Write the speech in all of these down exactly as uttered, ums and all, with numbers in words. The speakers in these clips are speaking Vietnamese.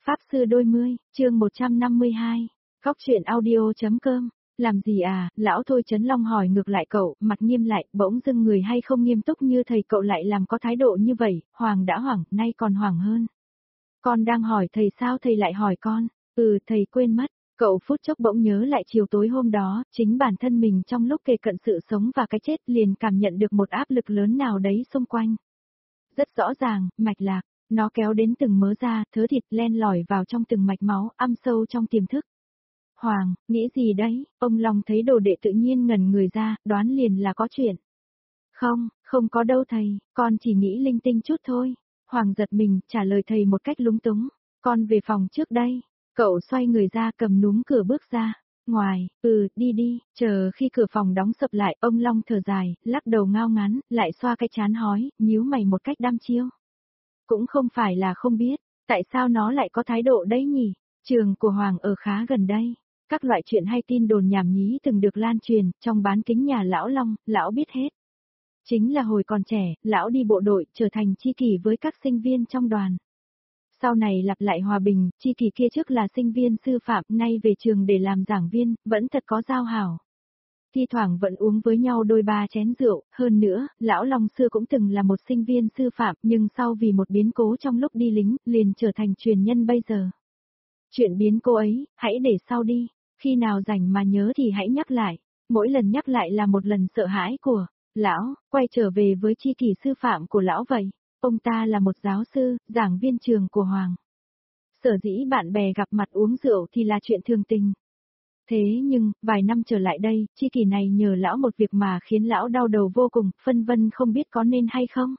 Pháp sư đôi mươi, chương một trăm năm mươi hai, góc truyện audio.com, làm gì à, lão Thôi Chấn Long hỏi ngược lại cậu, mặt nghiêm lại, bỗng dưng người hay không nghiêm túc như thầy cậu lại làm có thái độ như vậy, Hoàng đã hoảng, nay còn hoảng hơn. Con đang hỏi thầy sao thầy lại hỏi con, ừ thầy quên mất, cậu phút chốc bỗng nhớ lại chiều tối hôm đó, chính bản thân mình trong lúc kề cận sự sống và cái chết liền cảm nhận được một áp lực lớn nào đấy xung quanh. Rất rõ ràng, mạch lạc. Nó kéo đến từng mớ da, thớ thịt len lỏi vào trong từng mạch máu, âm sâu trong tiềm thức. Hoàng, nghĩ gì đấy? Ông Long thấy đồ đệ tự nhiên ngẩn người ra, đoán liền là có chuyện. Không, không có đâu thầy, con chỉ nghĩ linh tinh chút thôi. Hoàng giật mình, trả lời thầy một cách lúng túng. Con về phòng trước đây. Cậu xoay người ra cầm núm cửa bước ra. Ngoài, ừ, đi đi, chờ khi cửa phòng đóng sập lại, ông Long thở dài, lắc đầu ngao ngán, lại xoa cái chán hói, nhíu mày một cách đăm chiêu. Cũng không phải là không biết, tại sao nó lại có thái độ đấy nhỉ? Trường của Hoàng ở khá gần đây. Các loại chuyện hay tin đồn nhảm nhí từng được lan truyền, trong bán kính nhà lão Long, lão biết hết. Chính là hồi còn trẻ, lão đi bộ đội, trở thành tri kỷ với các sinh viên trong đoàn. Sau này lặp lại hòa bình, tri kỷ kia trước là sinh viên sư phạm, nay về trường để làm giảng viên, vẫn thật có giao hảo. Thi thoảng vẫn uống với nhau đôi ba chén rượu, hơn nữa, lão Long xưa cũng từng là một sinh viên sư phạm, nhưng sau vì một biến cố trong lúc đi lính, liền trở thành truyền nhân bây giờ. Chuyện biến cố ấy, hãy để sau đi, khi nào rảnh mà nhớ thì hãy nhắc lại, mỗi lần nhắc lại là một lần sợ hãi của lão, quay trở về với tri kỷ sư phạm của lão vậy, ông ta là một giáo sư, giảng viên trường của Hoàng. Sở dĩ bạn bè gặp mặt uống rượu thì là chuyện thường tình. Thế nhưng, vài năm trở lại đây, tri kỷ này nhờ lão một việc mà khiến lão đau đầu vô cùng, phân vân không biết có nên hay không.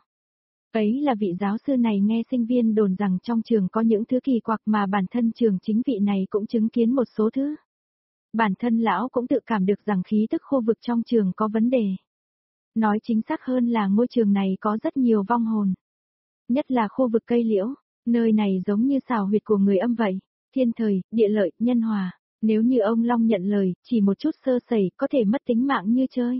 Ấy là vị giáo sư này nghe sinh viên đồn rằng trong trường có những thứ kỳ quặc mà bản thân trường chính vị này cũng chứng kiến một số thứ. Bản thân lão cũng tự cảm được rằng khí tức khu vực trong trường có vấn đề. Nói chính xác hơn là ngôi trường này có rất nhiều vong hồn. Nhất là khu vực cây liễu, nơi này giống như xào huyệt của người âm vậy, thiên thời, địa lợi, nhân hòa. Nếu như ông Long nhận lời, chỉ một chút sơ sẩy có thể mất tính mạng như chơi.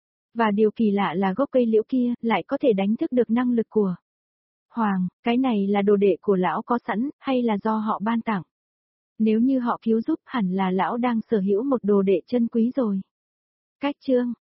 Và điều kỳ lạ là gốc cây liễu kia lại có thể đánh thức được năng lực của Hoàng, cái này là đồ đệ của lão có sẵn, hay là do họ ban tặng? Nếu như họ cứu giúp hẳn là lão đang sở hữu một đồ đệ chân quý rồi. Cách chương,